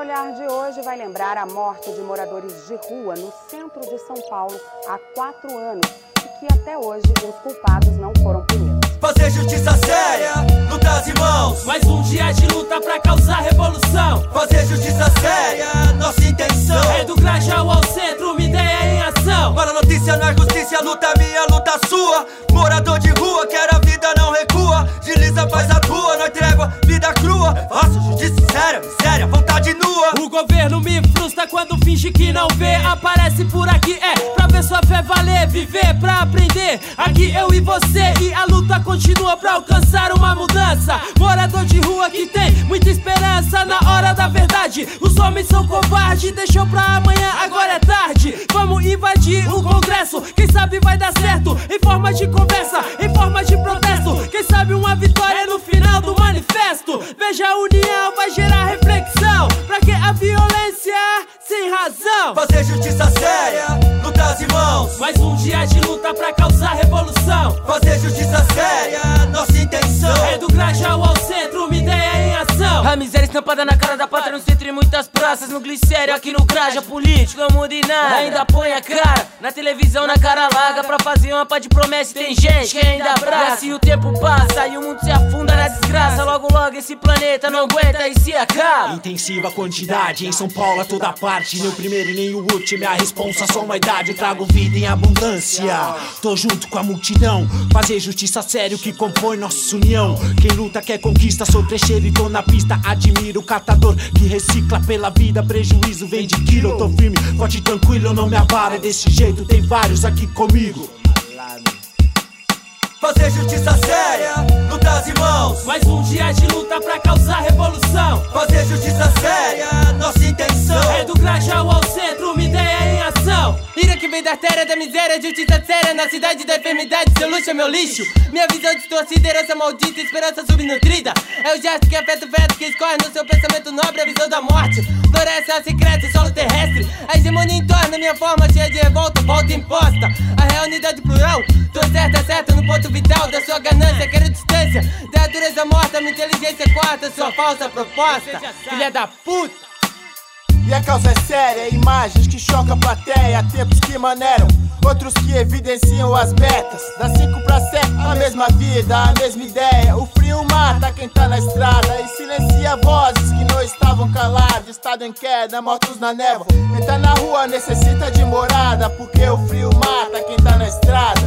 Olhar de hoje vai lembrar a morte de moradores de rua no centro de São Paulo há 4 anos e que até hoje os culpados não foram punidos. Fazer justiça séria, lutar as mãos. Mais um dia de luta pra causar revolução. Fazer justiça séria, nossa intenção é do Grajaú ao centro, uma ideia em ação. Para notícia na justiça, luta minha, luta sua. Morador de rua, quer a vida, não recua. Desliza, faz a tua, nós trégua, vida crua. Faço justiça séria, miséria, vontade nua. O governo me frustra quando finge que não vê. Aparece por aqui, pra ver sua fé valer. Viver pra aprender, aqui eu e você. E a luta continua pra alcançar uma mudança. Morador de rua que tem muita esperança. Na hora da verdade, os homens são covardes. Deixou pra amanhã, agora é tarde. Vamos invadir o Congresso, quem sabe vai dar certo. Em forma de conversa, em forma de protesto. Quem sabe uma vitória no final do manifesto. Veja, a união vai gerar reflexão. Pra que a violência sem razão? Fazer justiça séria, lutar as mãos. Mais um dia de luta pra causar revolução. Fazer justiça séria, nossa intenção é do Grajaú ao centro, uma ideia em ação. A miséria estampada na cara da pátria no centro e muitas praças. No glicério, aqui no Graja, político não muda em nada. Ainda põe a cara, na televisão, na cara larga. Pra fazer uma pá de promessa e tem gente que ainda abraça. E o tempo passa e o mundo se afunda na desgraça. Logo, logo esse planeta não aguenta e se acaba. Intensiva quantidade, em São Paulo a toda parte. Nem o primeiro e nem o último, é a responsa, só uma idade. Eu trago vida em abundância, tô junto com a multidão. Fazer justiça sério que compõe nossa união. Quem luta quer conquista, sou trecheiro e tô na pista. Admiro o catador que recicla pela vida. Prejuízo vem de quilo, eu tô firme, forte e tranquilo, eu não me abalo. É desse jeito, tem vários aqui comigo. Fazer justiça séria, lutar as mãos. Mais um dia de luta pra causar revolução. Fazer justiça séria, nossa intenção é do Grajaú ao centro, uma ideia em ação. Ira que vem da terra da miséria, justiça séria na cidade da enfermidade. Seu luxo é meu lixo, minha visão distorcida, herança maldita, esperança subnutrida. É o gesto que afeta o vento que escorre no seu pensamento nobre, a visão da morte. Floresce a secreta, solo terrestre. A hegemonia entorna minha forma cheia de revolta, volta imposta. A realidade plural, tô certa no ponto vital da sua ganância. Quero distância da natureza morta, minha inteligência corta sua falsa proposta. Filha da puta! E a causa é séria, imagens que chocam a plateia. Tempos que maneiram, outros que evidenciam as metas. Das 5 para 7, a mesma vida, a mesma ideia. O frio mata quem tá na estrada e silencia vozes que não estavam caladas. Estado em queda, mortos na névoa. Quem tá na rua necessita de morada, porque o frio mata quem tá na estrada.